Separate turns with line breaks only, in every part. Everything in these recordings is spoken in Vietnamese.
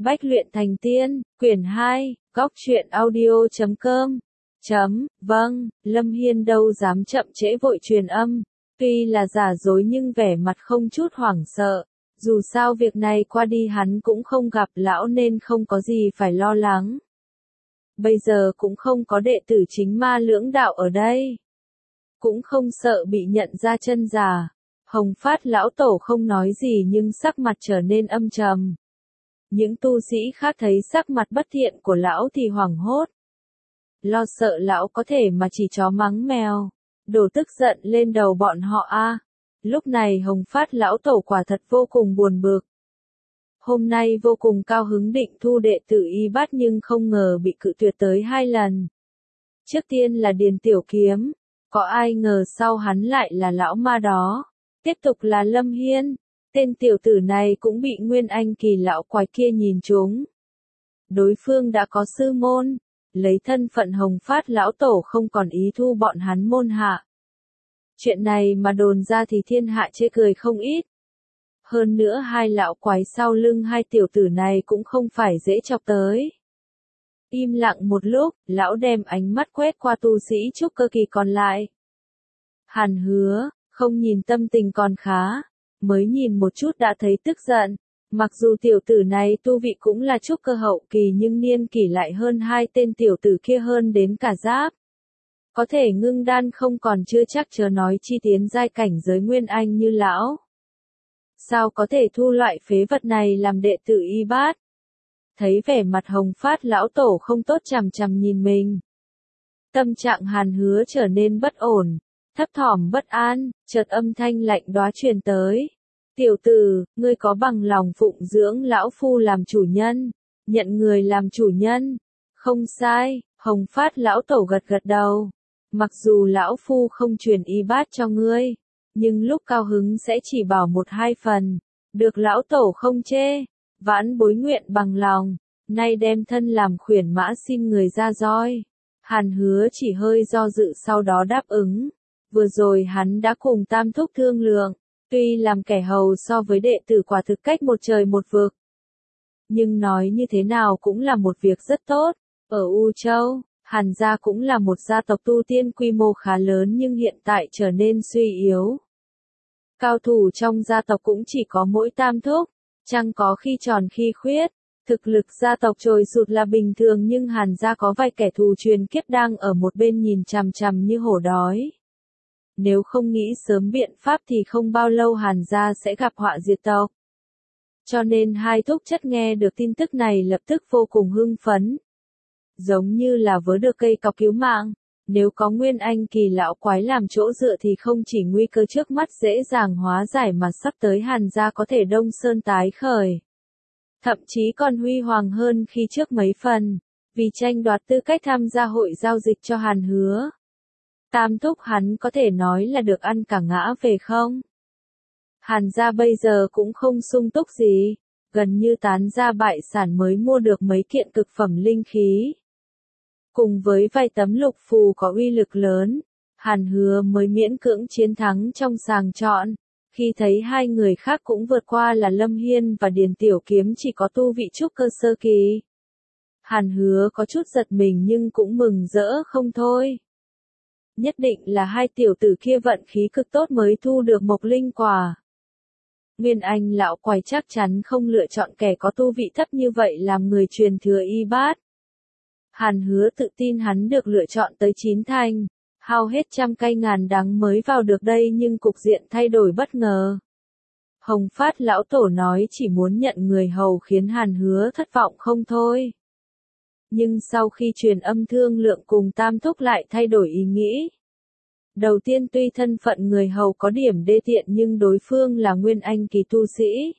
Bách luyện thành tiên, quyển 2, góc truyện audio.com. Vâng, Lâm Hiên đâu dám chậm trễ vội truyền âm, tuy là giả dối nhưng vẻ mặt không chút hoảng sợ, dù sao việc này qua đi hắn cũng không gặp lão nên không có gì phải lo lắng. Bây giờ cũng không có đệ tử chính ma lưỡng đạo ở đây, cũng không sợ bị nhận ra chân giả. Hồng Phát lão tổ không nói gì nhưng sắc mặt trở nên âm trầm. Những tu sĩ khác thấy sắc mặt bất thiện của lão thì hoảng hốt. Lo sợ lão có thể mà chỉ chó mắng mèo, đổ tức giận lên đầu bọn họ a. Lúc này Hồng Phát lão tổ quả thật vô cùng buồn bực. Hôm nay vô cùng cao hứng định thu đệ tử y bát nhưng không ngờ bị cự tuyệt tới 2 lần. Trước tiên là Điền Tiểu Kiếm, có ai ngờ sau hắn lại là lão ma đó. Tiếp tục là Lâm Hiên, tên tiểu tử này cũng bị Nguyên Anh kỳ lão quái kia nhìn trúng. Đối phương đã có sư môn, lấy thân phận Hồng Phát lão tổ không còn ý thu bọn hắn môn hạ. Chuyện này mà đồn ra thì thiên hạ chê cười không ít. Hơn nữa hai lão quái sau lưng hai tiểu tử này cũng không phải dễ chọc tới. Im lặng một lúc, lão đem ánh mắt quét qua tu sĩ trúc cơ kỳ còn lại. Hàn Hứa, không nhìn tâm tình còn khá, mới nhìn một chút đã thấy tức giận. Mặc dù tiểu tử này tu vị cũng là trúc cơ hậu kỳ nhưng niên kỷ lại hơn hai tên tiểu tử kia hơn đến cả giáp. Có thể ngưng đan không còn chưa chắc chớ nói chi tiến giai cảnh giới Nguyên Anh như lão. Sao có thể thu loại phế vật này làm đệ tử y bát? Thấy vẻ mặt Hồng Phát lão tổ không tốt chằm chằm nhìn mình. Tâm trạng Hàn Hứa trở nên bất ổn, thấp thỏm bất an, chợt âm thanh lạnh đoá truyền tới. Tiểu tử, ngươi có bằng lòng phụng dưỡng lão phu làm chủ nhân, nhận người làm chủ nhân? Không sai, Hồng Phát lão tổ gật gật đầu. Mặc dù lão phu không truyền y bát cho ngươi, nhưng lúc cao hứng sẽ chỉ bảo 1-2 phần, được lão tổ không chê. Vãn bối nguyện bằng lòng, nay đem thân làm khuyển mã xin người ra roi. Hàn Hứa chỉ hơi do dự sau đó đáp ứng. Vừa rồi hắn đã cùng Tam Thúc thương lượng, tuy làm kẻ hầu so với đệ tử quả thực cách một trời một vực. Nhưng nói như thế nào cũng là một việc rất tốt. Ở U Châu, Hàn gia cũng là một gia tộc tu tiên quy mô khá lớn nhưng hiện tại trở nên suy yếu. Cao thủ trong gia tộc cũng chỉ có mỗi Tam Thúc, chẳng có khi tròn khi khuyết. Thực lực gia tộc trồi sụt là bình thường nhưng Hàn gia có vài kẻ thù truyền kiếp đang ở một bên nhìn chằm chằm như hổ đói. Nếu không nghĩ sớm biện pháp thì không bao lâu Hàn gia sẽ gặp họa diệt tộc. Cho nên hai thúc chất nghe được tin tức này lập tức vô cùng hưng phấn. Giống như là vớ được cây cọc cứu mạng, nếu có Nguyên Anh kỳ lão quái làm chỗ dựa thì không chỉ nguy cơ trước mắt dễ dàng hóa giải mà sắp tới Hàn gia có thể đông sơn tái khởi. Thậm chí còn huy hoàng hơn khi trước mấy phần, vì tranh đoạt tư cách tham gia hội giao dịch cho Hàn Hứa. Tam Thúc hắn có thể nói là được ăn cả ngã về không? Hàn gia bây giờ cũng không sung túc gì, gần như tán ra bại sản mới mua được mấy kiện cực phẩm linh khí. Cùng với vài tấm lục phù có uy lực lớn, Hàn Hứa mới miễn cưỡng chiến thắng trong sàng chọn. Khi thấy hai người khác cũng vượt qua là Lâm Hiên và Điền Tiểu Kiếm chỉ có tu vị trúc cơ sơ kỳ. Hàn Hứa có chút giật mình nhưng cũng mừng rỡ không thôi. Nhất định là hai tiểu tử kia vận khí cực tốt mới thu được mộc linh quả. Nguyên Anh lão quái chắc chắn không lựa chọn kẻ có tu vị thấp như vậy làm người truyền thừa y bát. Hàn Hứa tự tin hắn được lựa chọn tới 9 thành, hao hết trăm cây ngàn đắng mới vào được đây nhưng cục diện thay đổi bất ngờ. Hồng Phát lão tổ nói chỉ muốn nhận người hầu khiến Hàn Hứa thất vọng không thôi. Nhưng sau khi truyền âm thương lượng cùng Tam Thúc lại thay đổi ý nghĩ. Đầu tiên tuy thân phận người hầu có điểm đê tiện nhưng đối phương là Nguyên Anh kỳ tu sĩ.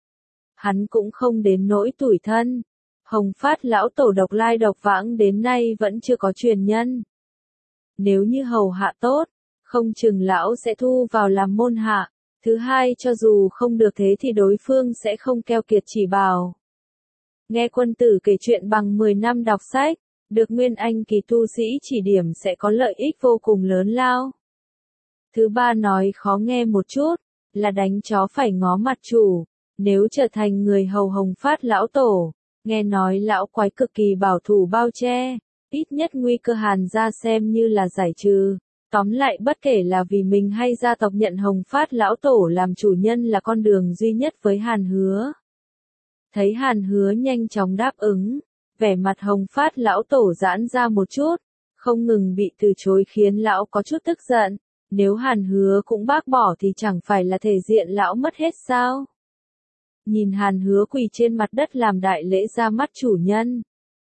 Hắn cũng không đến nỗi tủi thân. Hồng Phát lão tổ độc lai độc vãng đến nay vẫn chưa có truyền nhân. Nếu như hầu hạ tốt, không chừng lão sẽ thu vào làm môn hạ. Thứ hai cho dù không được thế thì đối phương sẽ không keo kiệt chỉ bảo. Nghe quân tử kể chuyện bằng 10 năm đọc sách, được Nguyên Anh kỳ tu sĩ chỉ điểm sẽ có lợi ích vô cùng lớn lao. Thứ ba nói khó nghe một chút, là đánh chó phải ngó mặt chủ. Nếu trở thành người hầu Hồng Phát lão tổ, Nghe nói lão quái cực kỳ bảo thủ bao che, ít nhất nguy cơ Hàn gia xem như là giải trừ. Tóm lại bất kể là vì mình hay gia tộc nhận Hồng Phát lão tổ làm chủ nhân là con đường duy nhất với Hàn Hứa. Thấy Hàn Hứa nhanh chóng đáp ứng, vẻ mặt Hồng Phát lão tổ giãn ra một chút, không ngừng bị từ chối khiến lão có chút tức giận. Nếu Hàn Hứa cũng bác bỏ thì chẳng phải là thể diện lão mất hết sao? Nhìn Hàn Hứa quỳ trên mặt đất làm đại lễ ra mắt chủ nhân.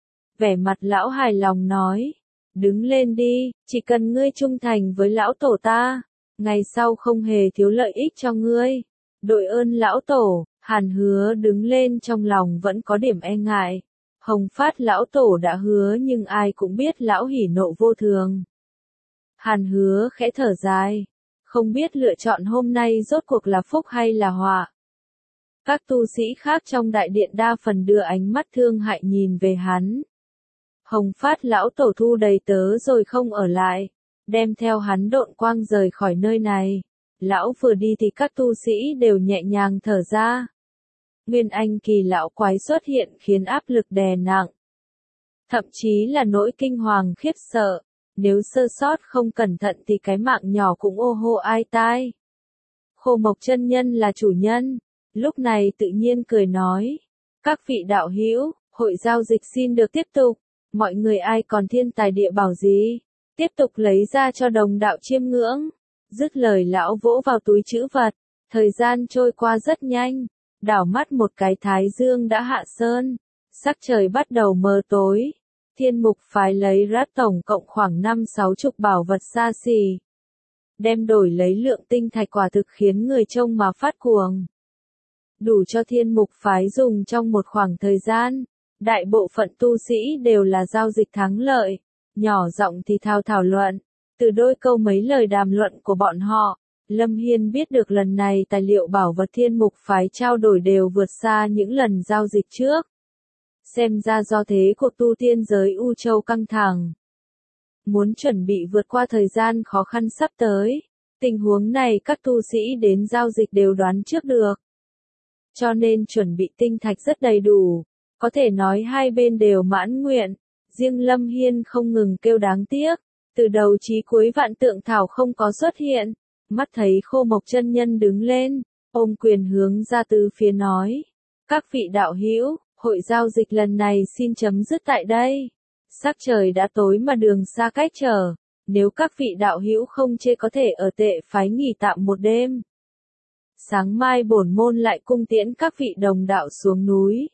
Vẻ mặt lão hài lòng nói, đứng lên đi, chỉ cần ngươi trung thành với lão tổ ta, ngày sau không hề thiếu lợi ích cho ngươi. Đội ơn lão tổ, Hàn Hứa đứng lên trong lòng vẫn có điểm e ngại. Hồng Phát lão tổ đã hứa nhưng ai cũng biết lão hỉ nộ vô thường. Hàn Hứa khẽ thở dài, không biết lựa chọn hôm nay rốt cuộc là phúc hay là họa. Các tu sĩ khác trong đại điện đa phần đưa ánh mắt thương hại nhìn về hắn. Hồng Phát lão tổ thu đầy tớ rồi không ở lại, đem theo hắn độn quang rời khỏi nơi này. Lão vừa đi thì các tu sĩ đều nhẹ nhàng thở ra. Nguyên Anh kỳ lão quái xuất hiện khiến áp lực đè nặng. Thậm chí là nỗi kinh hoàng khiếp sợ, nếu sơ sót không cẩn thận thì cái mạng nhỏ cũng ô hô ai tai. Khô Mộc chân nhân là chủ nhân, lúc này tự nhiên cười nói, các vị đạo hữu, hội giao dịch xin được tiếp tục, mọi người ai còn thiên tài địa bảo gì, tiếp tục lấy ra cho đồng đạo chiêm ngưỡng. Dứt lời lão vỗ vào túi trữ vật, thời gian trôi qua rất nhanh, đảo mắt một cái thái dương đã hạ sơn, sắc trời bắt đầu mờ tối. Thiên Mục phái lấy ra tổng cộng khoảng 5-60 bảo vật xa xỉ, đem đổi lấy lượng tinh thạch quả thực khiến người trông mà phát cuồng. Đủ cho Thiên Mục phái dùng trong một khoảng thời gian, đại bộ phận tu sĩ đều là giao dịch thắng lợi, nhỏ giọng thì thảo luận, từ đôi câu mấy lời đàm luận của bọn họ, Lâm Hiên biết được lần này tài liệu bảo vật Thiên Mục phái trao đổi đều vượt xa những lần giao dịch trước. Xem ra do thế của tu tiên giới U Châu căng thẳng. Muốn chuẩn bị vượt qua thời gian khó khăn sắp tới, tình huống này các tu sĩ đến giao dịch đều đoán trước được. Cho nên chuẩn bị tinh thạch rất đầy đủ, có thể nói hai bên đều mãn nguyện, riêng Lâm Hiên không ngừng kêu đáng tiếc, từ đầu chí cuối Vạn Tượng Thảo không có xuất hiện, mắt thấy Khô Mộc chân nhân đứng lên, ôm quyền hướng ra từ phía nói, các vị đạo hữu, hội giao dịch lần này xin chấm dứt tại đây. Sắc trời đã tối mà đường xa cách trở, nếu các vị đạo hữu không chê có thể ở Tệ phái nghỉ tạm một đêm. Sáng mai bổn môn lại cung tiễn các vị đồng đạo xuống núi.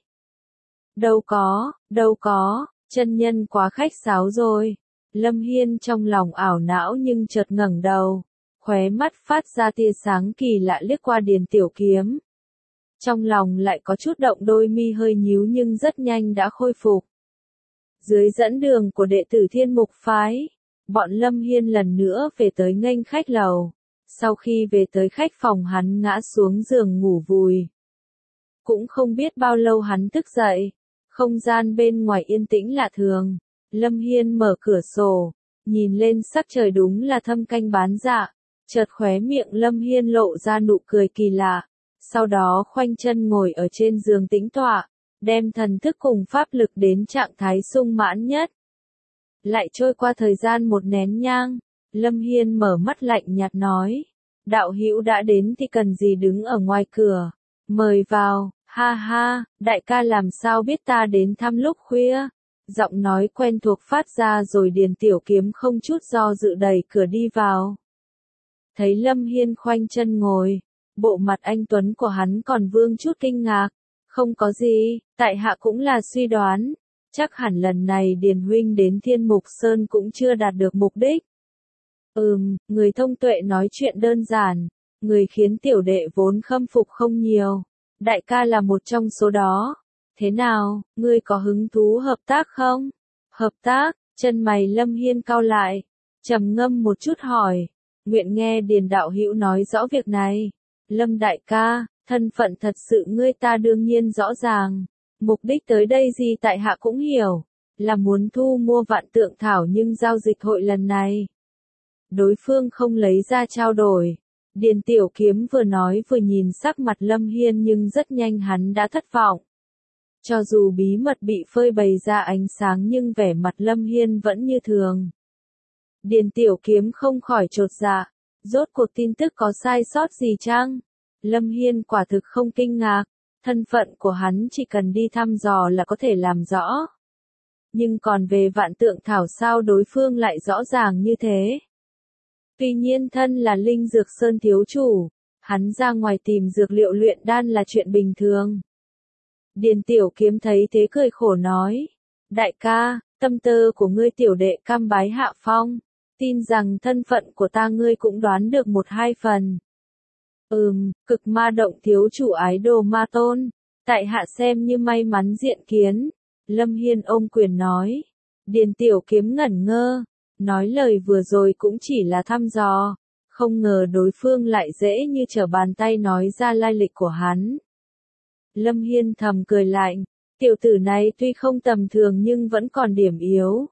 Đâu có, chân nhân quá khách sáo rồi. Lâm Hiên trong lòng ảo não nhưng chợt ngẩng đầu, khóe mắt phát ra tia sáng kỳ lạ liếc qua Điền Tiểu Kiếm. Trong lòng lại có chút động, đôi mi hơi nhíu nhưng rất nhanh đã khôi phục. Dưới dẫn đường của đệ tử Thiên Mục phái, bọn Lâm Hiên lần nữa về tới nghênh khách lầu. Sau khi về tới khách phòng hắn ngã xuống giường ngủ vùi. Cũng không biết bao lâu hắn thức dậy, không gian bên ngoài yên tĩnh lạ thường. Lâm Hiên mở cửa sổ, nhìn lên sắc trời đúng là thâm canh bán dạ, chợt khóe miệng Lâm Hiên lộ ra nụ cười kỳ lạ. Sau đó khoanh chân ngồi ở trên giường tĩnh tọa, đem thần thức cùng pháp lực đến trạng thái sung mãn nhất. Lại trôi qua thời gian một nén nhang, Lâm Hiên mở mắt lạnh nhạt nói, đạo hữu đã đến thì cần gì đứng ở ngoài cửa, mời vào, ha ha, đại ca làm sao biết ta đến thăm lúc khuya. Giọng nói quen thuộc phát ra rồi Điền Tiểu Kiếm không chút do dự đẩy cửa đi vào. Thấy Lâm Hiên khoanh chân ngồi, bộ mặt anh tuấn của hắn còn vương chút kinh ngạc. Không có gì, tại hạ cũng là suy đoán, chắc hẳn lần này Điền huynh đến Thiên Mục Sơn cũng chưa đạt được mục đích. Người thông tuệ nói chuyện đơn giản, người khiến tiểu đệ vốn khâm phục không nhiều, đại ca là một trong số đó. Thế nào, ngươi có hứng thú hợp tác không? Hợp tác, chân mày Lâm Hiên cau lại, trầm ngâm một chút hỏi, nguyện nghe Điền đạo hữu nói rõ việc này. Lâm đại ca, thân phận thật sự ngươi ta đương nhiên rõ ràng, mục đích tới đây gì tại hạ cũng hiểu, là muốn thu mua Vạn Tượng Thảo nhưng giao dịch hội lần này. Đối phương không lấy ra trao đổi. Điền Tiểu Kiếm vừa nói vừa nhìn sắc mặt Lâm Hiên nhưng rất nhanh hắn đã thất vọng. Cho dù bí mật bị phơi bày ra ánh sáng nhưng vẻ mặt Lâm Hiên vẫn như thường. Điền Tiểu Kiếm không khỏi chột dạ, rốt cuộc tin tức có sai sót gì chăng? Lâm Hiên quả thực không kinh ngạc, thân phận của hắn chỉ cần đi thăm dò là có thể làm rõ. Nhưng còn về Vạn Tượng Thảo sao đối phương lại rõ ràng như thế? Tuy nhiên thân là Linh Dược Sơn thiếu chủ, hắn ra ngoài tìm dược liệu luyện đan là chuyện bình thường. Điền Tiểu Kiếm thấy thế cười khổ nói, đại ca, tâm tư của ngươi tiểu đệ cam bái hạ phong, tin rằng thân phận của ta ngươi cũng đoán được một hai phần. Cực ma động thiếu chủ ái đồ ma tôn, tại hạ xem như may mắn diện kiến. Lâm Hiên ôm quyền nói. Điền Tiểu Kiếm ngẩn ngơ, nói lời vừa rồi cũng chỉ là thăm dò, không ngờ đối phương lại dễ như trở bàn tay nói ra lai lịch của hắn. Lâm Hiên thầm cười lạnh, tiểu tử này tuy không tầm thường nhưng vẫn còn điểm yếu.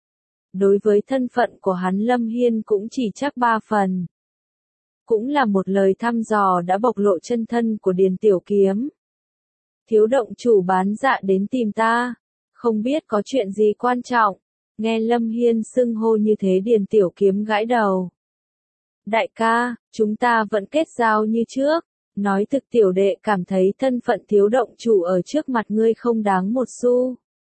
Đối với thân phận của hắn Lâm Hiên cũng chỉ chắc 3 phần. Cũng là một lời thăm dò đã bộc lộ chân thân của Điền Tiểu Kiếm. Thiếu động chủ bán dạ đến tìm ta, không biết có chuyện gì quan trọng. Nghe Lâm Hiên xưng hô như thế Điền Tiểu Kiếm gãi đầu. Đại ca, chúng ta vẫn kết giao như trước. Nói thực tiểu đệ cảm thấy thân phận thiếu động chủ ở trước mặt ngươi không đáng một xu.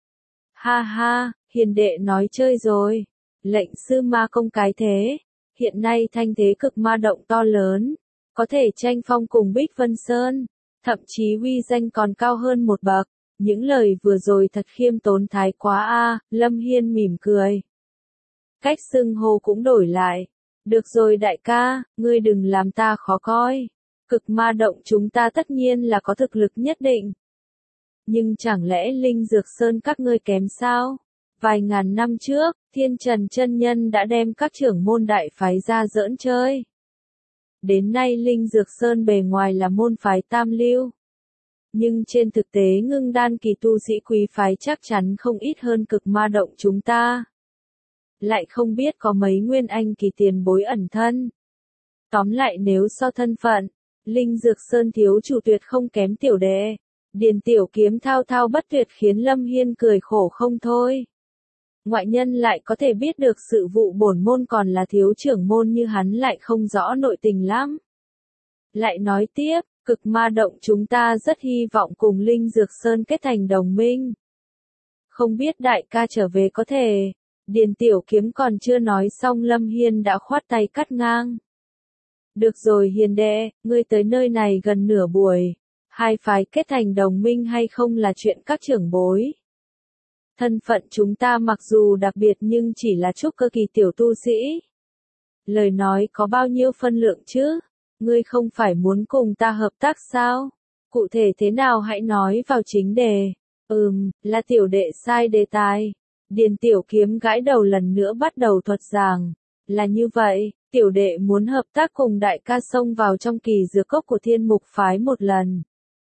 Ha ha, hiền đệ nói chơi rồi. Lệnh sư ma công cái thế. Hiện nay thanh thế cực ma động to lớn. Có thể tranh phong cùng Bích Vân Sơn. Thậm chí uy danh còn cao hơn một bậc. Những lời vừa rồi thật khiêm tốn thái quá a. Lâm Hiên mỉm cười. Cách xưng hô cũng đổi lại. Được rồi đại ca, ngươi đừng làm ta khó coi. Cực ma động chúng ta tất nhiên là có thực lực nhất định. Nhưng chẳng lẽ Linh Dược Sơn các ngươi kém sao? Vài ngàn năm trước, Thiên Trần chân nhân đã đem các trưởng môn đại phái ra giỡn chơi. Đến nay Linh Dược Sơn bề ngoài là môn phái tam lưu. Nhưng trên thực tế ngưng đan kỳ tu sĩ quý phái chắc chắn không ít hơn cực ma động chúng ta. Lại không biết có mấy nguyên anh kỳ tiền bối ẩn thân. Tóm lại nếu so thân phận, Linh Dược Sơn thiếu chủ tuyệt không kém tiểu đệ. Điền Tiểu Kiếm thao thao bất tuyệt khiến Lâm Hiên cười khổ không thôi. Ngoại nhân lại có thể biết được sự vụ bổn môn còn là thiếu trưởng môn như hắn lại không rõ nội tình lắm. Lại nói tiếp, cực ma động chúng ta rất hy vọng cùng Linh Dược Sơn kết thành đồng minh. Không biết đại ca trở về có thể. Điền Tiểu Kiếm còn chưa nói xong Lâm Hiên đã khoát tay cắt ngang. Được rồi hiền đệ, ngươi tới nơi này gần nửa buổi. Hai phái kết thành đồng minh hay không là chuyện các trưởng bối. Thân phận chúng ta mặc dù đặc biệt nhưng chỉ là trúc cơ kỳ tiểu tu sĩ. Lời nói có bao nhiêu phân lượng chứ? Ngươi không phải muốn cùng ta hợp tác sao? Cụ thể thế nào hãy nói vào chính đề. Là tiểu đệ sai đề tài. Điền Tiểu Kiếm gãi đầu lần nữa bắt đầu thuật giảng. Là như vậy, tiểu đệ muốn hợp tác cùng đại ca xông vào trong kỳ dược cốc của Thiên Mục phái một lần.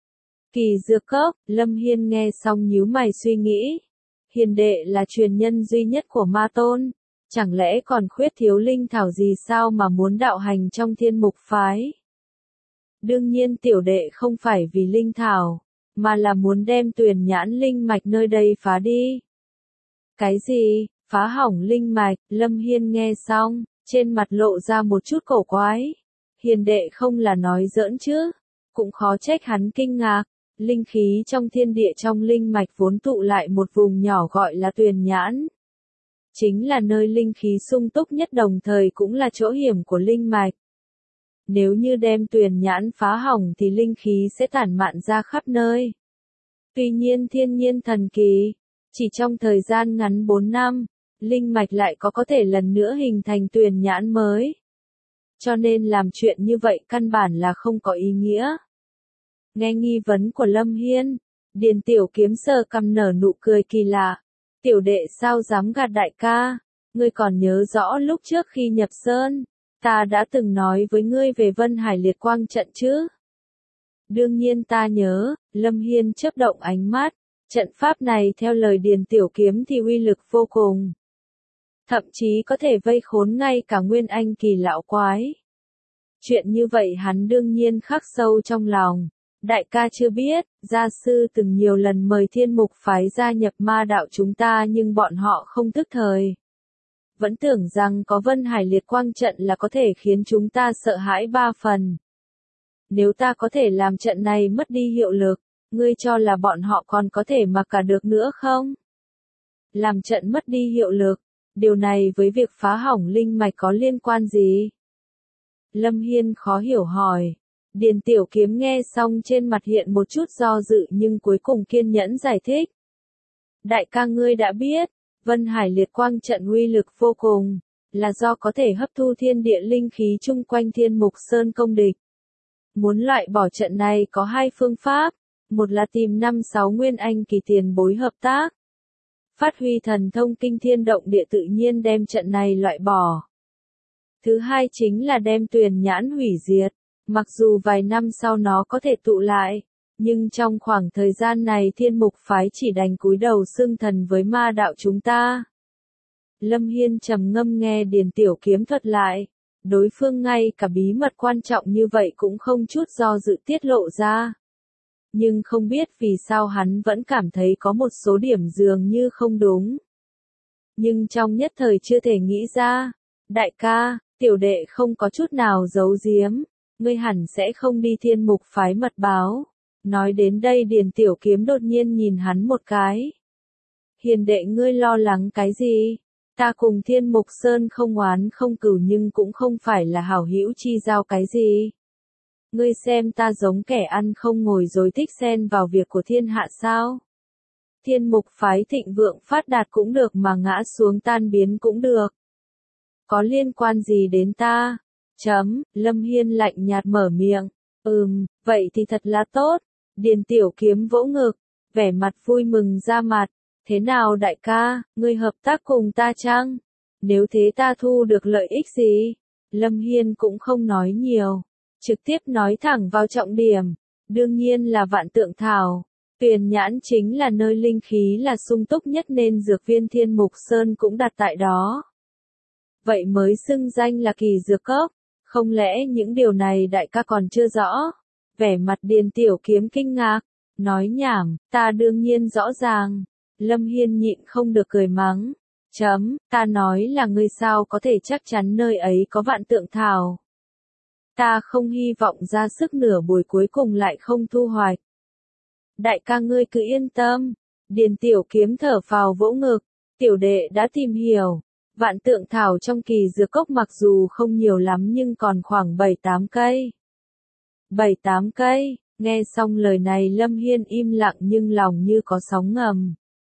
Kỳ dược cốc, Lâm Hiên nghe xong nhíu mày suy nghĩ. Hiền đệ là truyền nhân duy nhất của ma tôn. Chẳng lẽ còn khuyết thiếu linh thảo gì sao mà muốn đạo hành trong Thiên Mục phái? Đương nhiên tiểu đệ không phải vì linh thảo, mà là muốn đem Tuyền Nhãn linh mạch nơi đây phá đi. Cái gì? Phá hỏng linh mạch? Lâm Hiên nghe xong, trên mặt lộ ra một chút cổ quái. Hiền đệ không là nói giỡn chứ? Cũng khó trách hắn kinh ngạc. Linh khí trong thiên địa trong linh mạch vốn tụ lại một vùng nhỏ gọi là Tuyền Nhãn. Chính là nơi linh khí sung túc nhất đồng thời cũng là chỗ hiểm của linh mạch. Nếu như đem Tuyền Nhãn phá hỏng thì linh khí sẽ tản mạn ra khắp nơi. Tuy nhiên thiên nhiên thần kỳ, chỉ trong thời gian ngắn 4 năm, linh mạch lại có thể lần nữa hình thành Tuyền Nhãn mới. Cho nên làm chuyện như vậy căn bản là không có ý nghĩa. Nghe nghi vấn của Lâm Hiên, Điền Tiểu Kiếm sờ cằm nở nụ cười kỳ lạ. Tiểu đệ sao dám gạt đại ca, ngươi còn nhớ rõ lúc trước khi nhập sơn, ta đã từng nói với ngươi về Vân Hải Liệt Quang trận chứ? Đương nhiên ta nhớ, Lâm Hiên chớp động ánh mắt, trận pháp này theo lời Điền Tiểu Kiếm thì uy lực vô cùng. Thậm chí có thể vây khốn ngay cả nguyên anh kỳ lão quái. Chuyện như vậy hắn đương nhiên khắc sâu trong lòng. Đại ca chưa biết, gia sư từng nhiều lần mời thiên mục phái gia nhập ma đạo chúng ta nhưng bọn họ không thức thời. Vẫn tưởng rằng có Vân Hải Liệt Quang trận là có thể khiến chúng ta sợ hãi 3 phần. Nếu ta có thể làm trận này mất đi hiệu lực, ngươi cho là bọn họ còn có thể mà cả được nữa không? Làm trận mất đi hiệu lực, điều này với việc phá hỏng linh mạch có liên quan gì? Lâm Hiên khó hiểu hỏi. Điền Tiểu Kiếm nghe xong trên mặt hiện một chút do dự nhưng cuối cùng kiên nhẫn giải thích. Đại ca ngươi đã biết, Vân Hải Liệt Quang trận uy lực vô cùng, là do có thể hấp thu thiên địa linh khí chung quanh Thiên Mục Sơn công địch. Muốn loại bỏ trận này có 2 phương pháp, một là tìm 5-6 nguyên anh kỳ tiền bối hợp tác. Phát huy thần thông kinh thiên động địa tự nhiên đem trận này loại bỏ. Thứ hai chính là đem Tuyền Nhãn hủy diệt, mặc dù vài năm sau nó có thể tụ lại, nhưng trong khoảng thời gian này Thiên Mục phái chỉ đành cúi đầu xưng thần với ma đạo chúng ta. Lâm Hiên trầm ngâm nghe Điền Tiểu Kiếm thuật lại, đối phương ngay cả bí mật quan trọng như vậy cũng không chút do dự tiết lộ ra. Nhưng không biết vì sao hắn vẫn cảm thấy có một số điểm dường như không đúng. Nhưng trong nhất thời chưa thể nghĩ ra. Đại ca, tiểu đệ không có chút nào giấu giếm, ngươi hẳn sẽ không đi Thiên Mục phái mật báo. Nói đến đây Điền Tiểu Kiếm đột nhiên nhìn hắn một cái. Hiền đệ ngươi lo lắng cái gì? Ta cùng Thiên Mục Sơn không oán không cừu nhưng cũng không phải là hảo hữu chi giao cái gì. Ngươi xem ta giống kẻ ăn không ngồi rồi thích xen vào việc của thiên hạ sao? Thiên Mục phái thịnh vượng phát đạt cũng được mà ngã xuống tan biến cũng được. Có liên quan gì đến ta? Lâm Hiên lạnh nhạt mở miệng. Vậy thì thật là tốt. Điền Tiểu Kiếm vỗ ngực, vẻ mặt vui mừng ra mặt. Thế nào đại ca, ngươi hợp tác cùng ta chăng? Nếu thế ta thu được lợi ích gì? Lâm Hiên cũng không nói nhiều, trực tiếp nói thẳng vào trọng điểm. Đương nhiên là Vạn Tượng Thảo. Tuyền Nhãn chính là nơi linh khí là sung túc nhất nên dược viên Thiên Mục Sơn cũng đặt tại đó. Vậy mới xưng danh là kỳ dược cốc. Không lẽ những điều này đại ca còn chưa rõ? Vẻ mặt Điền Tiểu Kiếm kinh ngạc, nói nhảm, ta đương nhiên rõ ràng. Lâm Hiên nhịn không được cười mắng. Ta nói là ngươi sao có thể chắc chắn nơi ấy có Vạn Tượng Thảo. Ta không hy vọng ra sức nửa buổi cuối cùng lại không thu hoạch. Đại ca ngươi cứ yên tâm. Điền Tiểu Kiếm thở phào vỗ ngực. Tiểu đệ đã tìm hiểu. Vạn Tượng Thảo trong kỳ dược cốc mặc dù không nhiều lắm nhưng còn khoảng 7-8 cây. 7-8 cây, nghe xong lời này Lâm Hiên im lặng nhưng lòng như có sóng ngầm.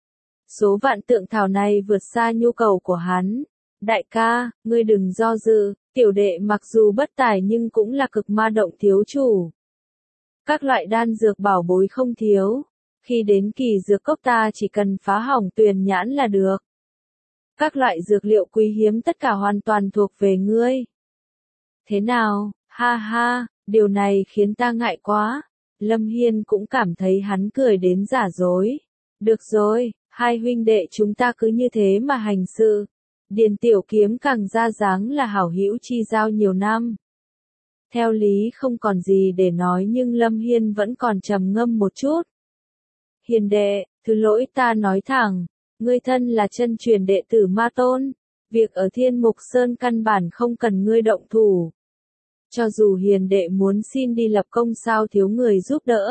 Số Vạn Tượng Thảo này vượt xa nhu cầu của hắn. Đại ca, ngươi đừng do dự, tiểu đệ mặc dù bất tài nhưng cũng là cực ma động thiếu chủ. Các loại đan dược bảo bối không thiếu. Khi đến kỳ dược cốc ta chỉ cần phá hỏng Tuyền Nhãn là được. Các loại dược liệu quý hiếm tất cả hoàn toàn thuộc về ngươi. Thế nào, ha ha, điều này khiến ta ngại quá. Lâm Hiên cũng cảm thấy hắn cười đến giả dối. Được rồi, hai huynh đệ chúng ta cứ như thế mà hành sự. Điền Tiểu Kiếm càng ra dáng là hảo hữu chi giao nhiều năm. Theo lý không còn gì để nói nhưng Lâm Hiên vẫn còn trầm ngâm một chút. Hiền đệ, thứ lỗi ta nói thẳng. Ngươi thân là chân truyền đệ tử Ma Tôn, việc ở Thiên Mục Sơn căn bản không cần ngươi động thủ. Cho dù hiền đệ muốn xin đi lập công sao thiếu người giúp đỡ.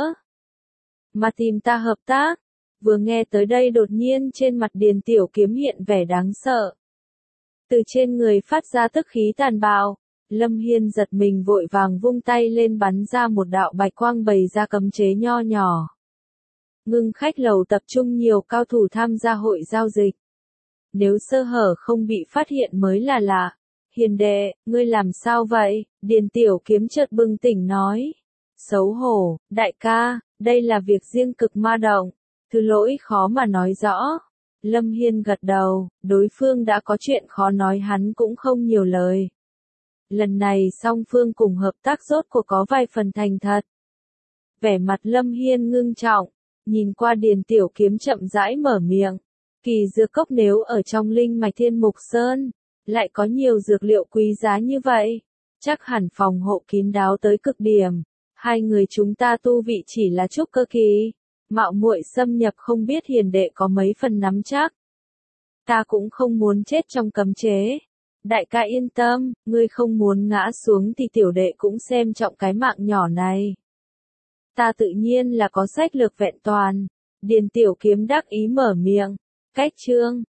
Mà tìm ta hợp tác, vừa nghe tới đây đột nhiên trên mặt Điền Tiểu Kiếm hiện vẻ đáng sợ. Từ trên người phát ra tức khí tàn bạo, Lâm Hiên giật mình vội vàng vung tay lên bắn ra một đạo bạch quang bày ra cấm chế nho nhỏ. Ngưng khách lầu tập trung nhiều cao thủ tham gia hội giao dịch. Nếu sơ hở không bị phát hiện mới là lạ. Hiền đệ, ngươi làm sao vậy? Điền Tiểu Kiếm chợt bừng tỉnh nói. Xấu hổ, đại ca, đây là việc riêng cực ma động. Thứ lỗi khó mà nói rõ. Lâm Hiên gật đầu, đối phương đã có chuyện khó nói hắn cũng không nhiều lời. Lần này song phương cùng hợp tác rốt cuộc có vài phần thành thật. Vẻ mặt Lâm Hiên ngưng trọng. Nhìn qua Điền Tiểu Kiếm chậm rãi mở miệng. Kỳ dược cốc nếu ở trong linh mạch Thiên Mục Sơn, lại có nhiều dược liệu quý giá như vậy, chắc hẳn phòng hộ kín đáo tới cực điểm. Hai người chúng ta tu vị chỉ là trúc cơ kỳ, mạo muội xâm nhập không biết hiền đệ có mấy phần nắm chắc. Ta cũng không muốn chết trong cấm chế. Đại ca yên tâm, ngươi không muốn ngã xuống thì tiểu đệ cũng xem trọng cái mạng nhỏ này. Ta tự nhiên là có sách lược vẹn toàn. Điền Tiểu Kiếm đắc ý mở miệng. Cách chương